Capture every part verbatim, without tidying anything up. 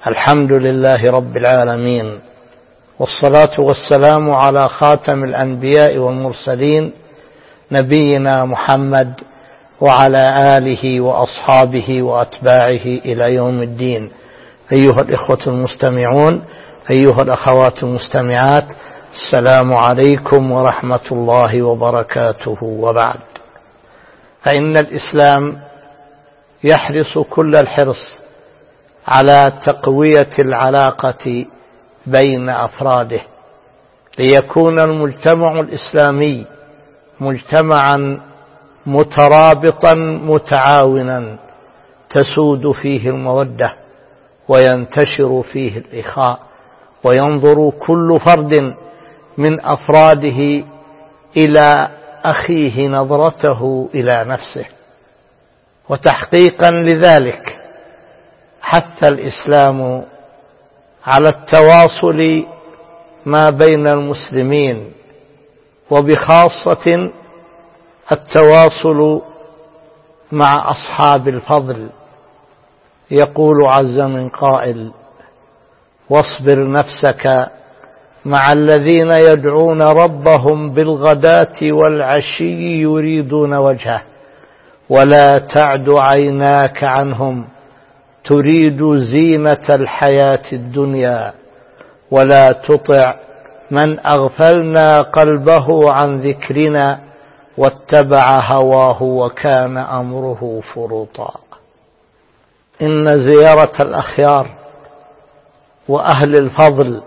الحمد لله رب العالمين، والصلاة والسلام على خاتم الأنبياء والمرسلين نبينا محمد وعلى آله وأصحابه وأتباعه إلى يوم الدين. أيها الإخوة المستمعون، أيها الأخوات المستمعات، السلام عليكم ورحمة الله وبركاته. وبعد، فإن الإسلام يحرص كل الحرص على تقوية العلاقة بين أفراده، ليكون المجتمع الإسلامي مجتمعا مترابطا متعاونا تسود فيه المودة وينتشر فيه الإخاء، وينظر كل فرد من أفراده إلى أخيه نظرته إلى نفسه. وتحقيقا لذلك حث الإسلام على التواصل ما بين المسلمين، وبخاصة التواصل مع أصحاب الفضل. يقول عز من قائل: واصبر نفسك مع الذين يدعون ربهم بالغداة والعشي يريدون وجهه ولا تعد عيناك عنهم تريد زينة الحياة الدنيا ولا تطع من أغفلنا قلبه عن ذكرنا واتبع هواه وكان أمره فرطا. إن زيارة الأخيار وأهل الفضل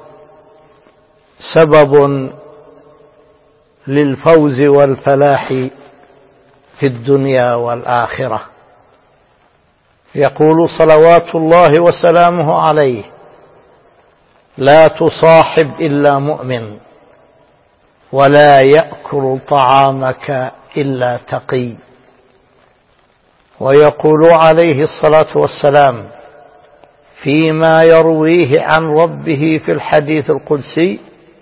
سبب للفوز والفلاح في الدنيا والآخرة. يقول صلوات الله وسلامه عليه: لا تصاحب إلا مؤمن، ولا يأكل طعامك إلا تقي. ويقول عليه الصلاة والسلام فيما يرويه عن ربه في الحديث القدسي: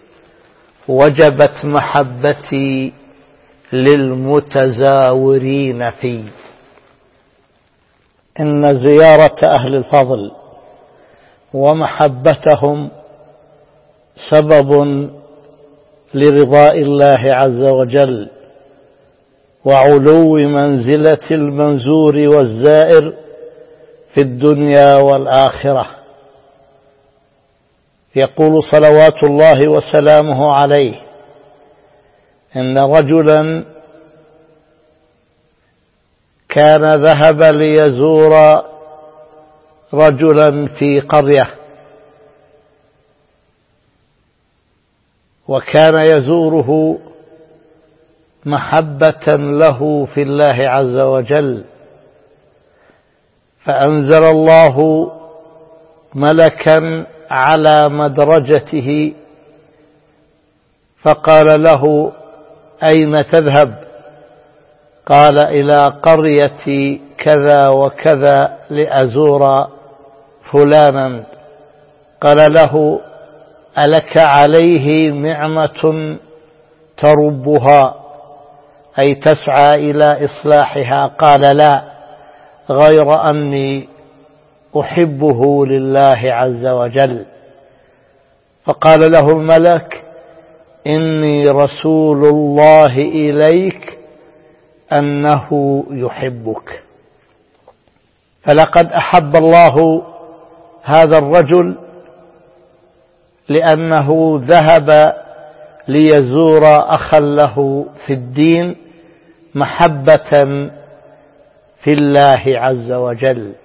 وجبت محبتي للمتزاورين في. إن زيارة أهل الفضل ومحبتهم سبب لرضاء الله عز وجل وعلو منزلة المنزور والزائر في الدنيا والآخرة. يقول صلوات الله وسلامه عليه: إن رجلا كان ذهب ليزور رجلا في قرية، وكان يزوره محبة له في الله عز وجل، فأنزل الله ملكا على مدرجته فقال له: أين تذهب؟ قال: إلى قرية كذا وكذا لأزور فلانا. قال له: ألك عليه نعمة تربها، أي تسعى إلى إصلاحها؟ قال: لا، غير أني أحبه لله عز وجل. فقال له الملك: إني رسول الله إليك أنه يحبك. فلقد أحب الله هذا الرجل لأنه ذهب ليزور أخا له في الدين محبة في الله عز وجل.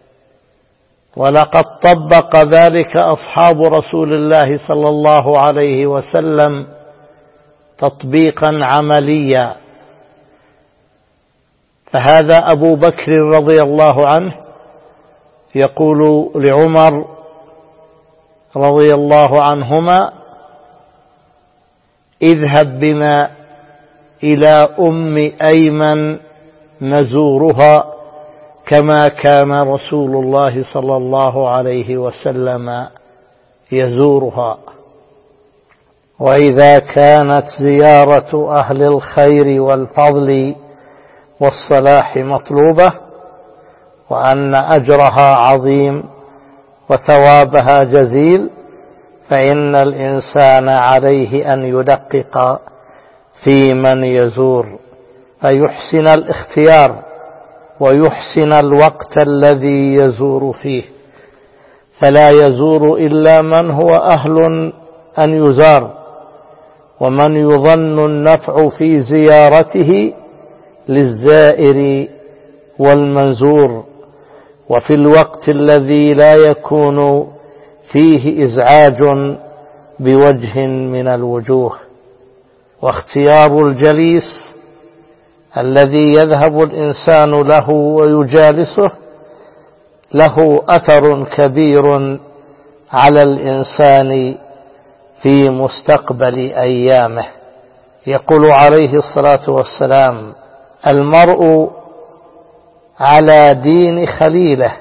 ولقد طبق ذلك أصحاب رسول الله صلى الله عليه وسلم تطبيقا عمليا. فهذا أبو بكر رضي الله عنه يقول لعمر رضي الله عنهما: اذهب بنا إلى أم أيمن نزورها كما كان رسول الله صلى الله عليه وسلم يزورها. وإذا كانت زيارة أهل الخير والفضل والصلاح مطلوبة وأن أجرها عظيم وثوابها جزيل، فإن الإنسان عليه أن يدقق في من يزور، فيحسن الاختيار ويحسن الوقت الذي يزور فيه، فلا يزور إلا من هو أهل أن يزار، ومن يظن النفع في زيارته للزائر والمنزور، وفي الوقت الذي لا يكون فيه إزعاج بوجه من الوجوه. واختيار الجليس الذي يذهب الإنسان له ويجالسه له أثر كبير على الإنسان في مستقبل أيامه. يقول عليه الصلاة والسلام: المرء على دين خليله،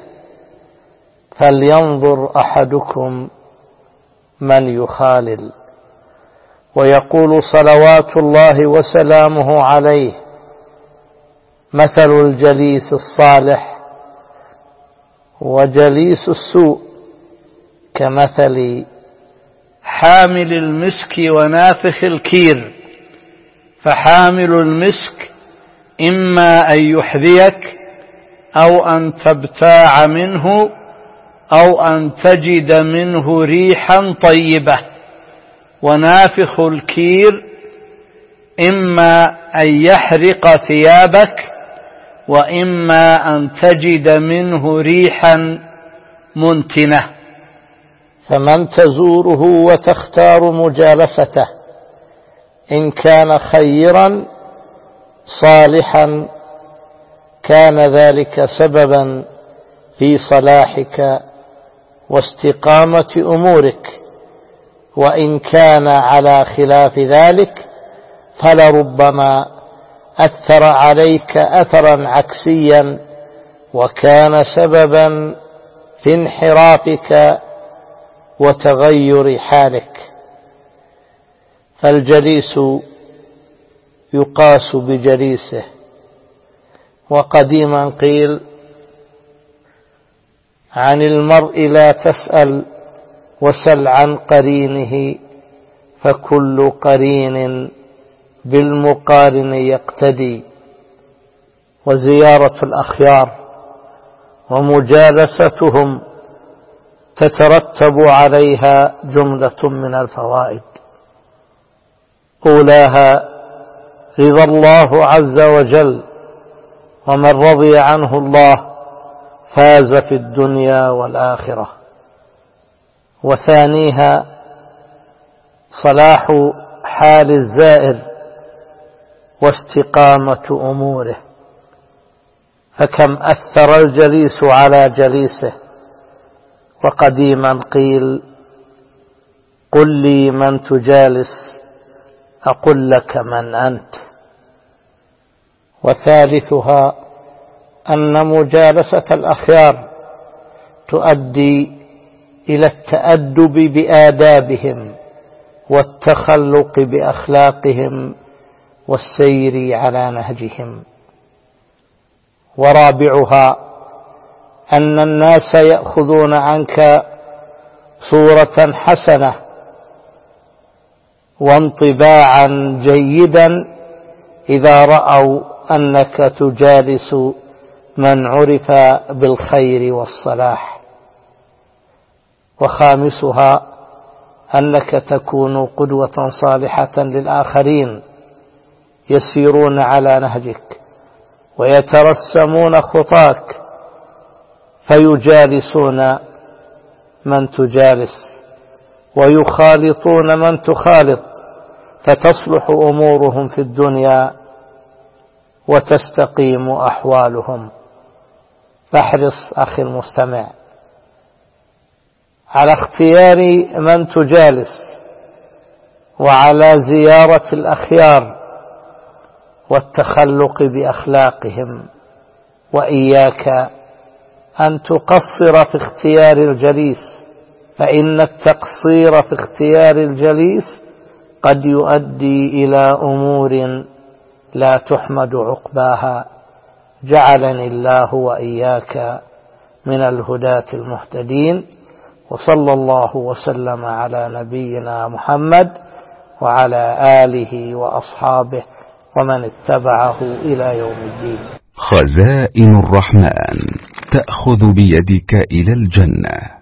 فلينظر أحدكم من يخالل. ويقول صلوات الله وسلامه عليه: مثل الجليس الصالح وجليس السوء كمثل حامل المسك ونافخ الكير، فحامل المسك إما أن يحذيك أو أن تبتاع منه أو أن تجد منه ريحا طيبة، ونافخ الكير إما أن يحرق ثيابك وإما أن تجد منه ريحا منتنة. فمن تزوره وتختار مجالسته إن كان خيرا صالحا كان ذلك سببا في صلاحك واستقامة أمورك، وإن كان على خلاف ذلك فلربما أثر عليك أثرا عكسيا وكان سببا في انحرافك وتغير حالك. فالجليس يقاس بجليسه. وقديما قيل: عن المرء لا تسأل وسل عن قرينه، فكل قرين بالمقارن يقتدي. وزيارة الأخيار ومجالستهم تترتب عليها جملة من الفوائد، أولاها رضا الله عز وجل، ومن رضي عنه الله فاز في الدنيا والآخرة. وثانيها صلاح حال الزائر واستقامة أموره، فكم أثر الجليس على جليسه. وقديما قيل: قل لي من تجالس أقل لك من أنت. وثالثها أن مجالسة الأخيار تؤدي إلى التأدب بآدابهم والتخلق بأخلاقهم والسير على نهجهم. ورابعها أن الناس يأخذون عنك صورة حسنة وانطباعا جيدا إذا رأوا أنك تجالس من عرف بالخير والصلاح. وخامسها أنك تكون قدوة صالحة للآخرين يسيرون على نهجك ويترسمون خطاك فيجالسون من تجالس ويخالطون من تخالط، فتصلح أمورهم في الدنيا وتستقيم أحوالهم. فاحرص أخي المستمع على اختيار من تجالس وعلى زيارة الأخيار والتخلق بأخلاقهم، وإياك أن تقصر في اختيار الجليس، فإن التقصير في اختيار الجليس قد يؤدي إلى أمور لا تحمد عقباها. جعلني الله وإياك من الهداة المهتدين. وصلى الله وسلم على نبينا محمد وعلى آله وأصحابه ومن اتبعه إلى يوم الدين. خزائن الرحمن تأخذ بيدك إلى الجنة.